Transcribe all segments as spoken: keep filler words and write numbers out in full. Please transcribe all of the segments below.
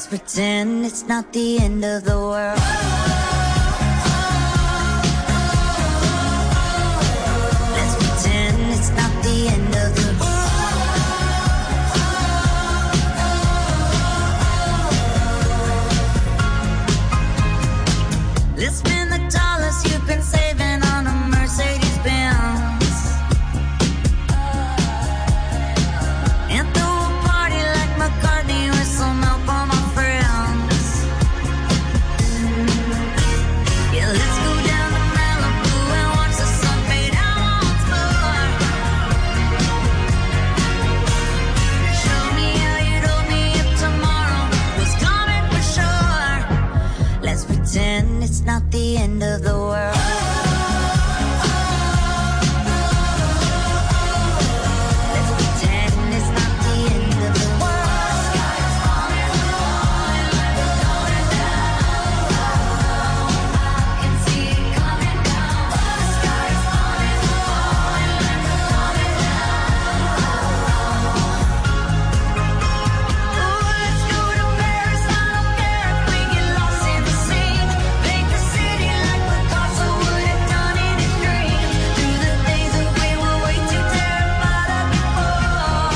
Let's pretend it's not the end of the world. Let's pretend it's not the end of the world. Let's spend the dollars you've been saving on a Mercedes Benz and throw a party like McCartney with some help from my friends. Yeah, let's go down to Malibu and watch the sun fade out once more. Show me how you told me if tomorrow was coming for sure. Let's pretend it's not the end of the world. Let's pretend it's not the end of the world. Sky's falling, falling, going down. I can see it coming down. The sky's falling, falling, coming down. Oh, let's go to Paris. I don't care if we get lost in the scene. Paint the city like Picasso would have done in his dreams. Do the things that we were way too terrified of before.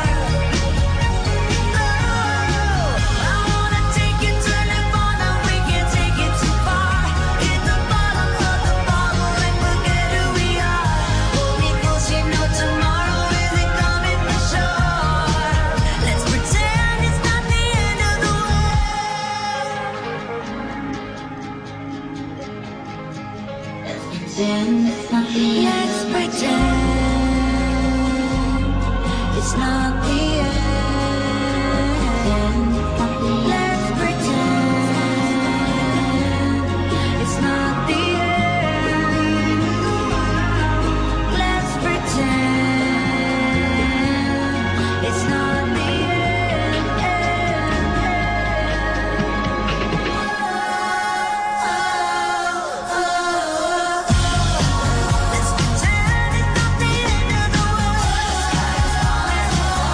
Oh, I wanna take you to Nirvana. We can't take it too far. Hit the bottom of the bottle and forget who we are. Hold me close, you know tomorrow isn't coming for sure. Let's pretend it's not the end of the world. Let's pretend it's not the end. Let's pretend it's not the end. Let's pretend it's not the end. Let's pretend it's not the end. Let's pretend it's not the end of the world. Sky's falling,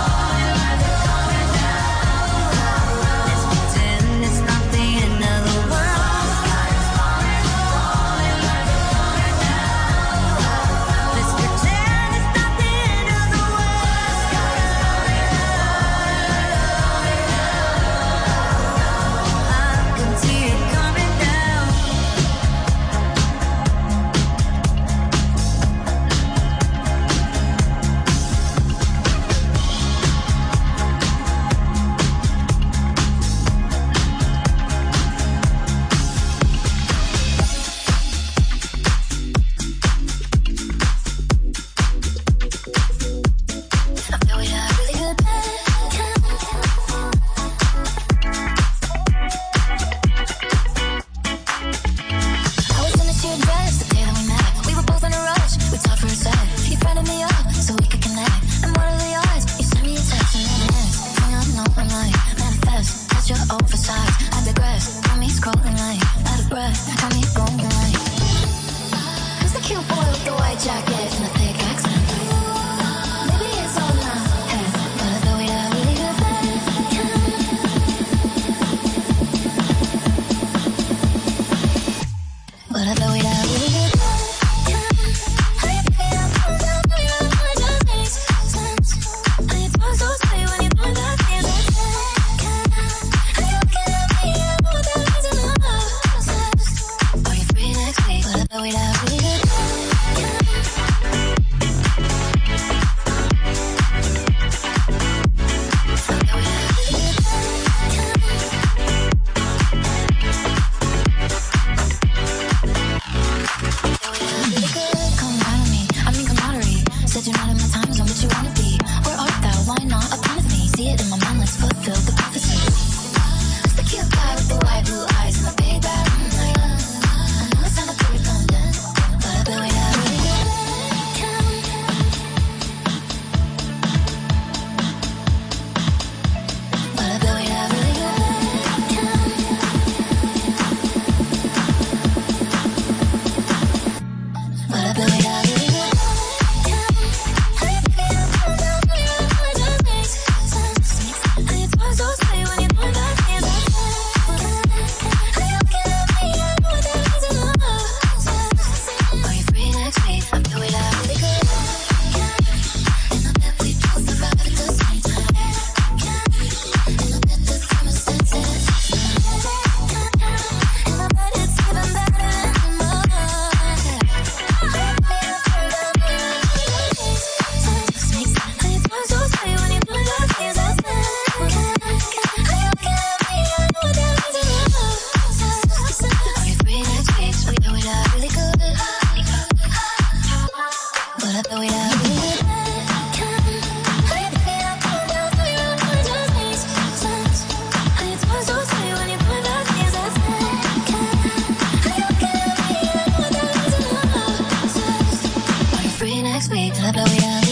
next week. I blow it out.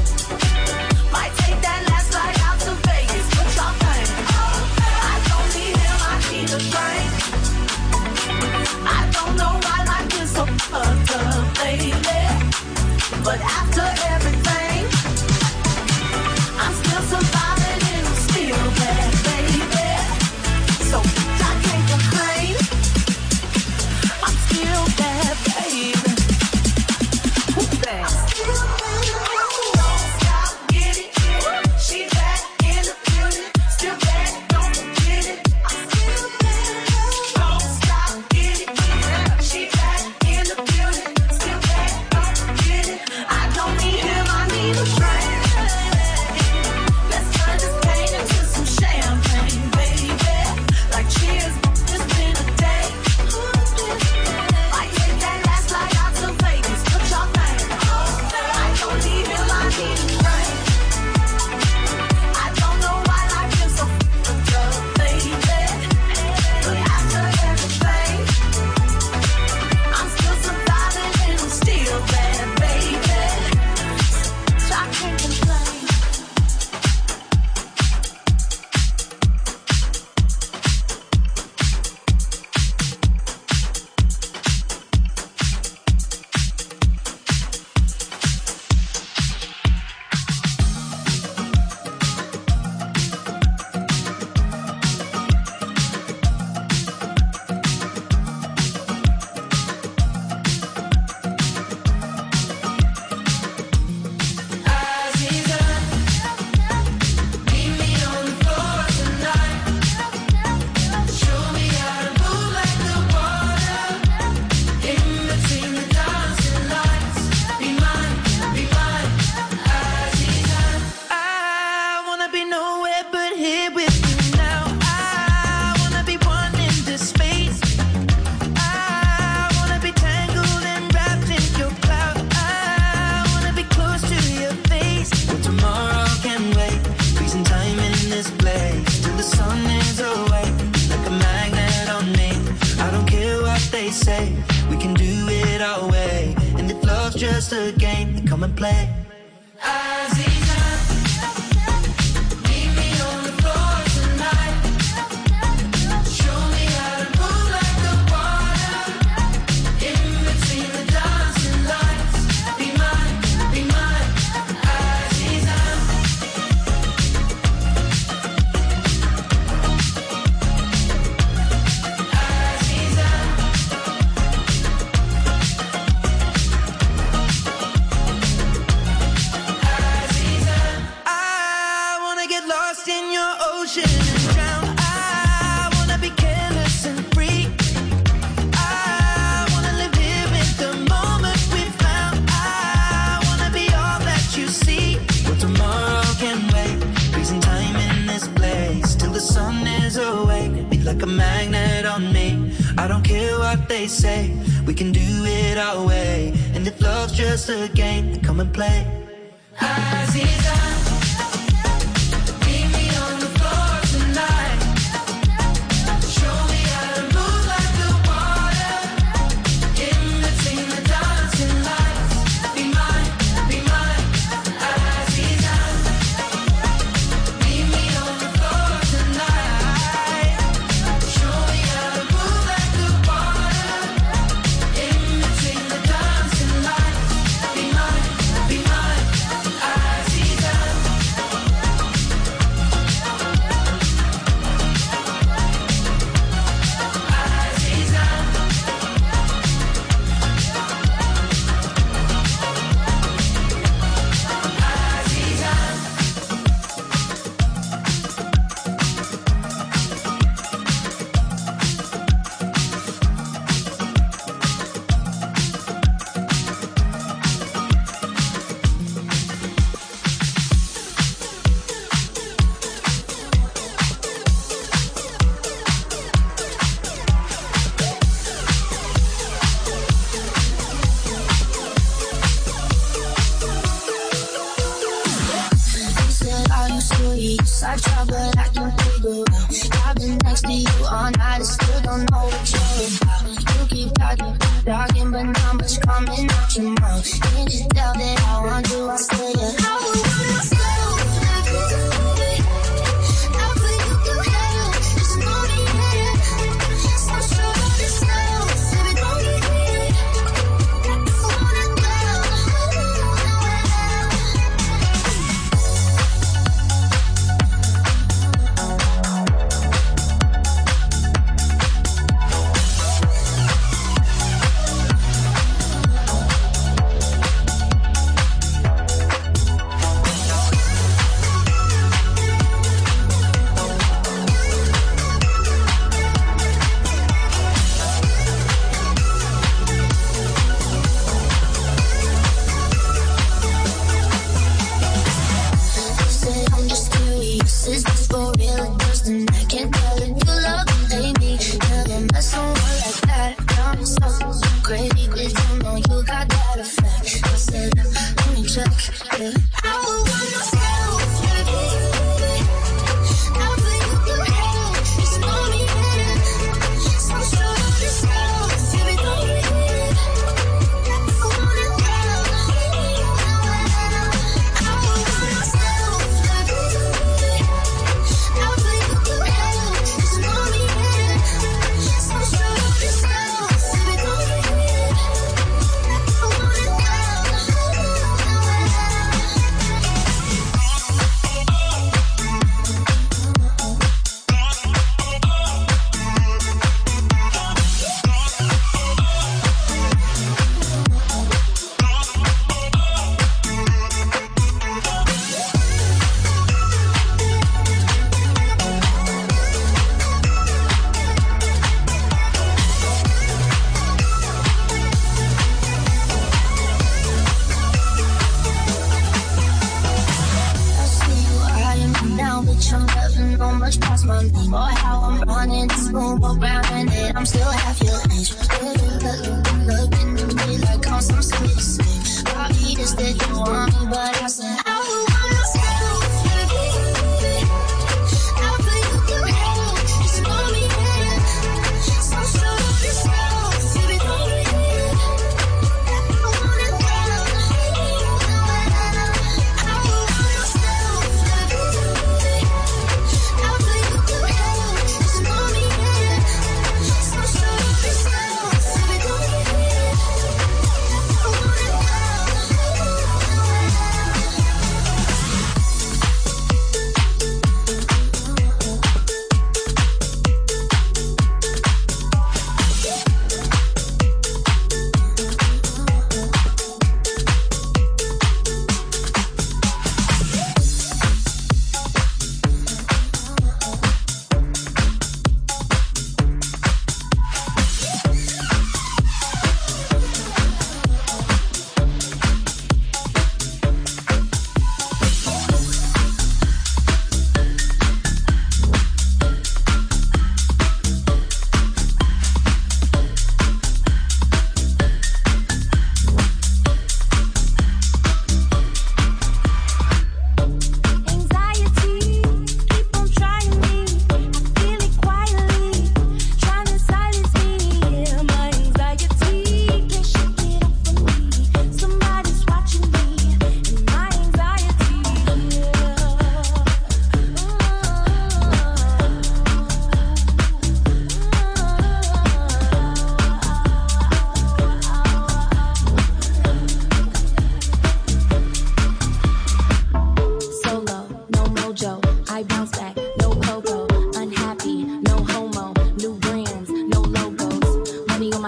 Might take that last flight out to Vegas. What y'all think? I don't need come and play. Like a magnet on me. I don't care what they say, we can do it our way. And if love's just a game, then come and play. Aziza, meet me on the floor tonight. Show me how to move like the water in between the dancing lights. Be mine, be mine, Aziza. Meet me on the floor tonight. Show me how to move like the water in between the dancing lights. Be mine, be mine, Aziza. Aziza. Aziza. You said I used to eat, I try but I can figure out. I've been next to you all night, I still don't know what you're about. You keep talking, talking, but not much coming out your mouth. Can't you tell that I want you, I say it. I would wanna slow, baby. I put you through hell, just know me, yeah. So sure of yourself, baby, don't be weird. I wanna go. You say I'm just curious, is this for real or just an act? Can't tell if you love me, baby. Never met someone like that. I'm so crazy, cause you know you got that effect. I said, let me check, yeah. I would wanna slow, baby. I put you through hell, just know me, yeah. So sure of yourself, baby, don't be weird. I wanna go. I would wanna slow, baby. I put you through hell, just know me, yeah. So sure of yourself, baby, don't be weird. I wanna go. I see you eyeing me now, bitch, I'm never know much past my name. Or how I'm running this room around and then I'm still half your age. Still look, looking at me like I'm some sweet snake. Probably just that you want me, but I said I would wanna slow, baby. I put you through hell, just know me, yeah. So sure of yourself, baby, don't be weird. I wanna go.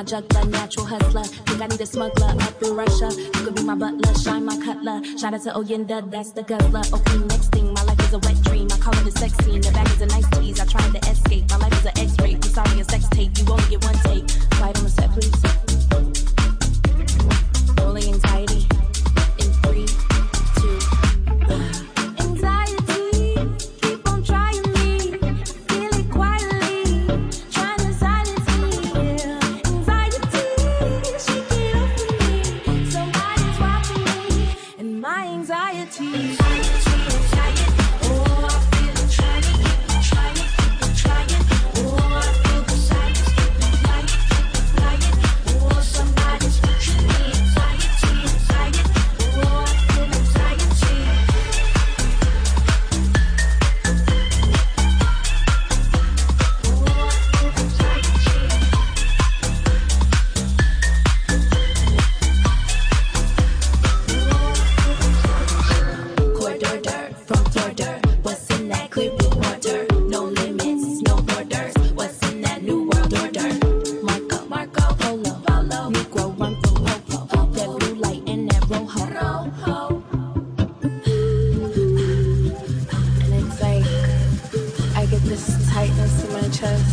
juggler, natural hustler. Think I need a smuggler up in Russia. You could be my butler, shine my cutler. Shout out to Oyenda, that's the guzzler. Okay, next thing, my life is a wet dream. I call it a sex scene. The bag is a nice tease. I tried to escape. My life is an X-ray. I'm sorry, a sex tape. You only get one take. Quiet on the set, please. Rolling anxiety in three, two, one. Anxiety, keep on trying me. Feel it quietly, trying to silence me. Yeah. Anxiety, shake it off of me. Somebody's watching me, and my anxiety. Anxiety, anxiety. Oh, I feel it trying, keep on trying, keep on trying. Oh, I feel the silence, keep on flying, keep on flying. Oh, somebody's watching me. Anxiety, anxiety. Oh, I feel anxiety. Corridor from Florida. What's in that clear blue water? No limits, no borders. What's in that new world order? Marco, Marco, Polo, Polo. Negro run from Popo. That blue light and that rojo. Rojo. And it's like I get this tightness in my chest,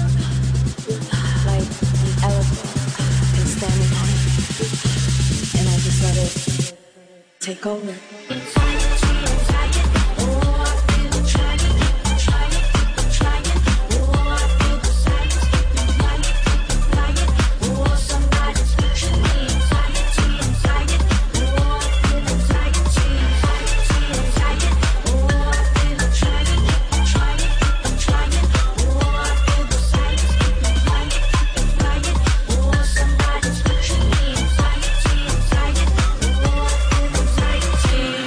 like an elephant is standing on it, and I just let it take over. Anxiety, anxiety. Oh, I feel it trying, keep on trying, keep on trying. Oh, I feel the silence, keep on flying, keep on flying. Oh, somebody's watching me. Anxiety, anxiety. Oh, I feel anxiety, anxiety, anxiety. Oh, I feel it trying, keep on trying, keep on trying. Oh, I feel the silence, keep on flying, keep on flying. Oh, somebody's watching me. Anxiety, anxiety. Oh, I feel anxiety.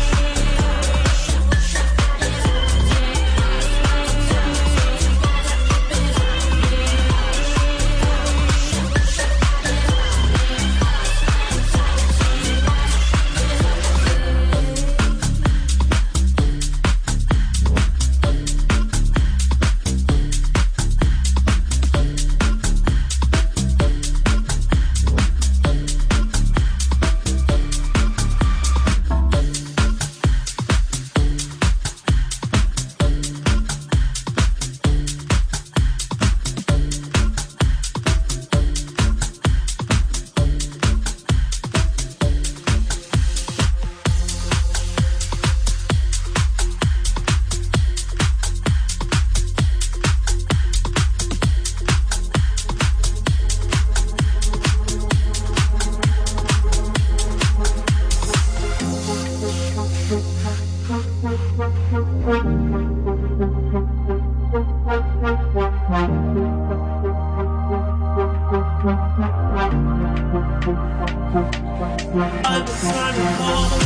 I've been trying to call.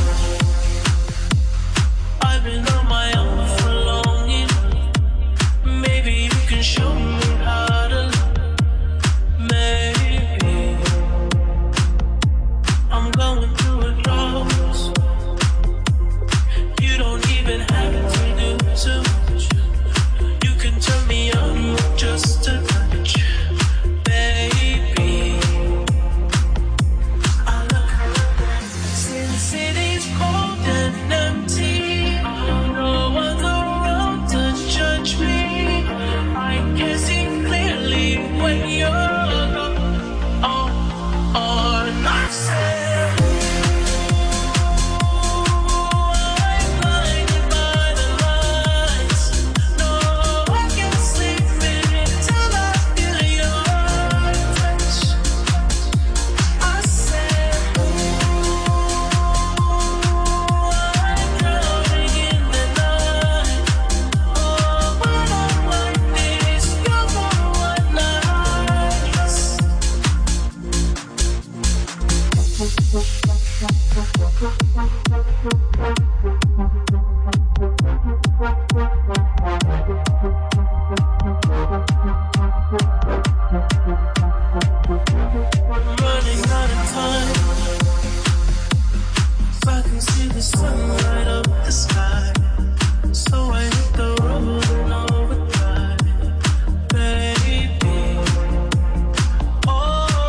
I've been on my own for longing. Maybe you can show me how to love. Maybe I'm going through a loss. You don't even have to do too much. You can turn me on with just a touch, baby. I look, since city's cold and empty, no one's around to judge me. I can see clearly when you're gone. Oh, oh, I said, I'm blinded by the lights. No, I can't sleep until I feel your touch. I said, I'm drowning in the night. Oh, when I'm like this, you're the one I trust. I'm running out of time. So I can see the sun light up the sky. So I hit the road and overdrive, baby. Oh,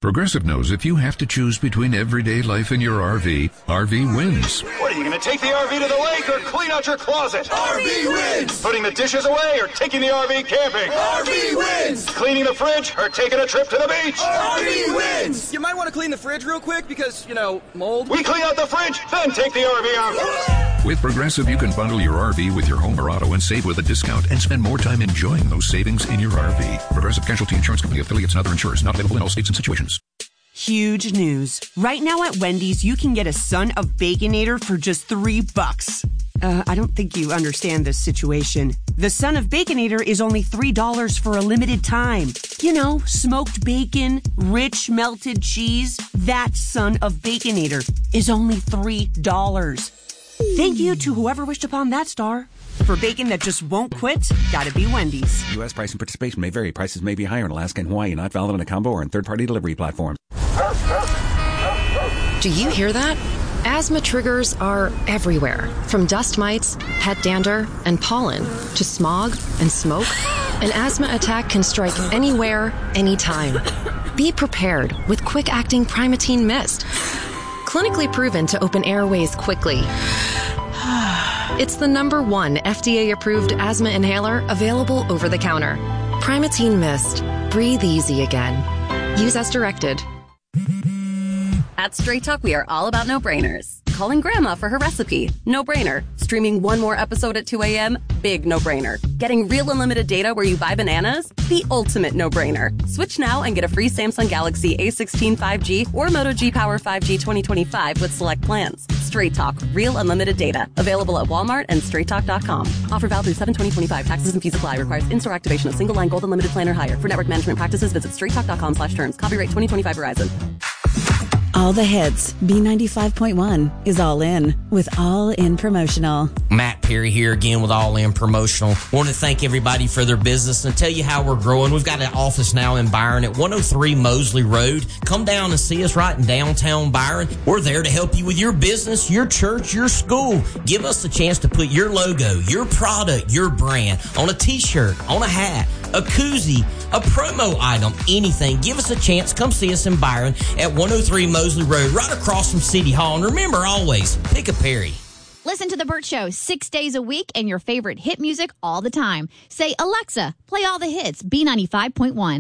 Progressive knows if you have to choose between everyday life and your R V, R V wins. What, are you going to take the R V to the lake or clean out your closet? R V wins! Putting the dishes away or taking the R V camping? R V wins! Cleaning the fridge or taking a trip to the beach? R V wins! You might want to clean the fridge real quick because, you know, mold. We clean out the fridge, then take the R V out. With Progressive, you can bundle your R V with your home or auto and save with a discount and spend more time enjoying those savings in your R V. Progressive Casualty Insurance Company, affiliates, and other insurers. Not available in all states and situations. Huge news. Right now at Wendy's, you can get a Son of Baconator for just three bucks. Uh, I don't think you understand this situation. The Son of Baconator is only three dollars for a limited time. You know, smoked bacon, rich melted cheese. That Son of Baconator is only three dollars. Thank you to whoever wished upon that star. For bacon that just won't quit, gotta be Wendy's. U S price and participation may vary. Prices may be higher in Alaska and Hawaii, not valid on a combo or in third-party delivery platform. Do you hear that? Asthma triggers are everywhere, from dust mites, pet dander, and pollen, to smog and smoke. An asthma attack can strike anywhere, anytime. Be prepared with quick-acting Primatene Mist. Clinically proven to open airways quickly. It's the number one F D A-approved asthma inhaler available over the counter. Primatene Mist. Breathe easy again. Use as directed. At Straight Talk, we are all about no-brainers. Calling Grandma for her recipe? No-brainer. Streaming one more episode at two a.m.? Big no-brainer. Getting real unlimited data where you buy bananas? The ultimate no-brainer. Switch now and get a free Samsung Galaxy A sixteen five G or Moto G Power five G twenty twenty-five with select plans. Straight Talk. Real unlimited data. Available at Walmart and straight talk dot com. Offer valid through seven twenty twenty-five. Taxes and fees apply. Requires in-store activation of single-line gold unlimited plan or higher. For network management practices, visit straight talk dot com slash terms. Copyright twenty twenty-five Verizon. All the hits. B ninety-five point one is All In with All In Promotional. Matt Perry here again with All In Promotional. Want to thank everybody for their business and tell you how we're growing. We've got an office now in Byron at one oh three Mosley Road. Come down and see us right in downtown Byron. We're there to help you with your business, your church, your school. Give us a chance to put your logo, your product, your brand on a t-shirt, on a hat, a koozie, a promo item, anything. Give us a chance. Come see us in Byron at one oh three Mosley Road, right across from City Hall. And remember, always, pick a Perry. Listen to The Burt Show six days a week and your favorite hit music all the time. Say, Alexa, play all the hits, B ninety-five point one.